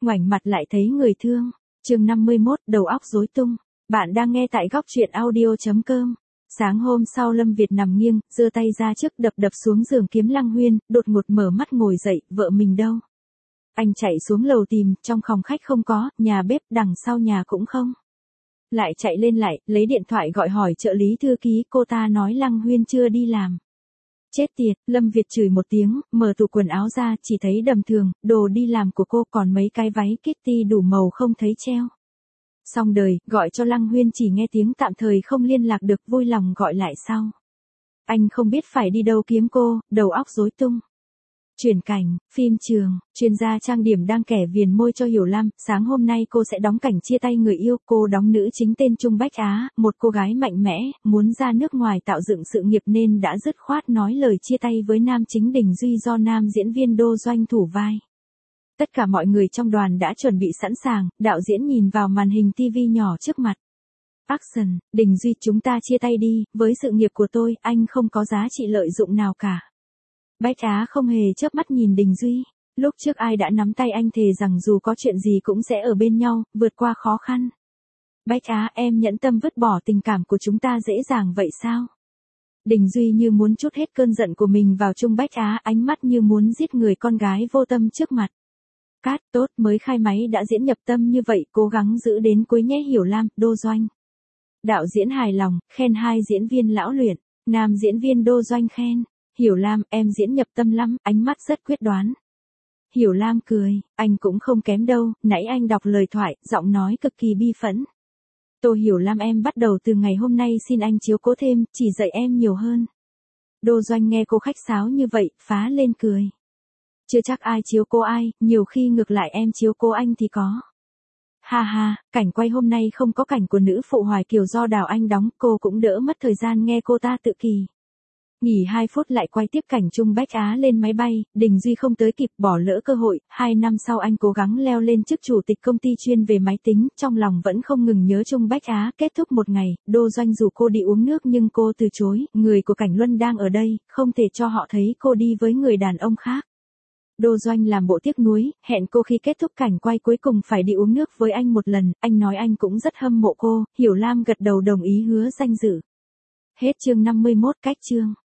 ngoảnh mặt lại thấy người thương. Chương 51, đầu óc rối tung. Bạn đang nghe tại góc truyện audio.com. Sáng hôm sau Lâm Việt nằm nghiêng, giơ tay ra trước đập xuống giường kiếm Lăng Huyên, đột ngột mở mắt ngồi dậy, vợ mình đâu? Anh chạy xuống lầu tìm, trong phòng khách không có, nhà bếp đằng sau nhà cũng không. Lại chạy lên lại, lấy điện thoại gọi hỏi trợ lý thư ký, cô ta nói Lăng Huyên chưa đi làm. Chết tiệt, Lâm Việt chửi một tiếng, mở tủ quần áo ra, chỉ thấy đầm thường, đồ đi làm của cô còn mấy cái váy Kitty đủ màu không thấy treo. Xong đời, gọi cho Lăng Huyên chỉ nghe tiếng tạm thời không liên lạc được, vui lòng gọi lại sau. Anh không biết phải đi đâu kiếm cô, đầu óc rối tung. Chuyển cảnh, phim trường, chuyên gia trang điểm đang kẻ viền môi cho Hiểu Lam, sáng hôm nay cô sẽ đóng cảnh chia tay người yêu, cô đóng nữ chính tên Trung Bách Á, một cô gái mạnh mẽ, muốn ra nước ngoài tạo dựng sự nghiệp nên đã dứt khoát nói lời chia tay với nam chính Đình Duy do nam diễn viên Đô Doanh thủ vai. Tất cả mọi người trong đoàn đã chuẩn bị sẵn sàng, đạo diễn nhìn vào màn hình TV nhỏ trước mặt. Action, Đình Duy chúng ta chia tay đi, với sự nghiệp của tôi, anh không có giá trị lợi dụng nào cả. Bách Á không hề chớp mắt nhìn Đình Duy. Lúc trước ai đã nắm tay anh thề rằng dù có chuyện gì cũng sẽ ở bên nhau, vượt qua khó khăn. Bách Á, em nhẫn tâm vứt bỏ tình cảm của chúng ta dễ dàng vậy sao? Đình Duy như muốn trút hết cơn giận của mình vào Trung Bách Á, ánh mắt như muốn giết người con gái vô tâm trước mặt. Cát, tốt, mới khai máy đã diễn nhập tâm như vậy, cố gắng giữ đến cuối nhé Hiểu Lam, Đô Doanh. Đạo diễn hài lòng, khen hai diễn viên lão luyện, nam diễn viên Đô Doanh khen. Hiểu Lam, em diễn nhập tâm lắm, ánh mắt rất quyết đoán. Hiểu Lam cười, anh cũng không kém đâu, nãy anh đọc lời thoại, giọng nói cực kỳ bi phẫn. Tô Hiểu Lam em bắt đầu từ ngày hôm nay xin anh chiếu cố thêm, chỉ dạy em nhiều hơn. Đô Doanh nghe cô khách sáo như vậy, phá lên cười. Chưa chắc ai chiếu cố ai, nhiều khi ngược lại em chiếu cố anh thì có. Ha ha, cảnh quay hôm nay không có cảnh của nữ phụ Hoài Kiều do Đào Anh đóng, cô cũng đỡ mất thời gian nghe cô ta tự kỳ. Nghỉ 2 phút lại quay tiếp cảnh Trung Bách Á lên máy bay, Đình Duy không tới kịp, bỏ lỡ cơ hội, 2 năm sau anh cố gắng leo lên chức chủ tịch công ty chuyên về máy tính, trong lòng vẫn không ngừng nhớ Trung Bách Á. Kết thúc một ngày, Đô Doanh rủ cô đi uống nước nhưng cô từ chối, người của Cảnh Luân đang ở đây, không thể cho họ thấy cô đi với người đàn ông khác. Đô Doanh làm bộ tiếc nuối, hẹn cô khi kết thúc cảnh quay cuối cùng phải đi uống nước với anh một lần, anh nói anh cũng rất hâm mộ cô, Hiểu Lam gật đầu đồng ý hứa danh dự. Hết chương 51 cách chương.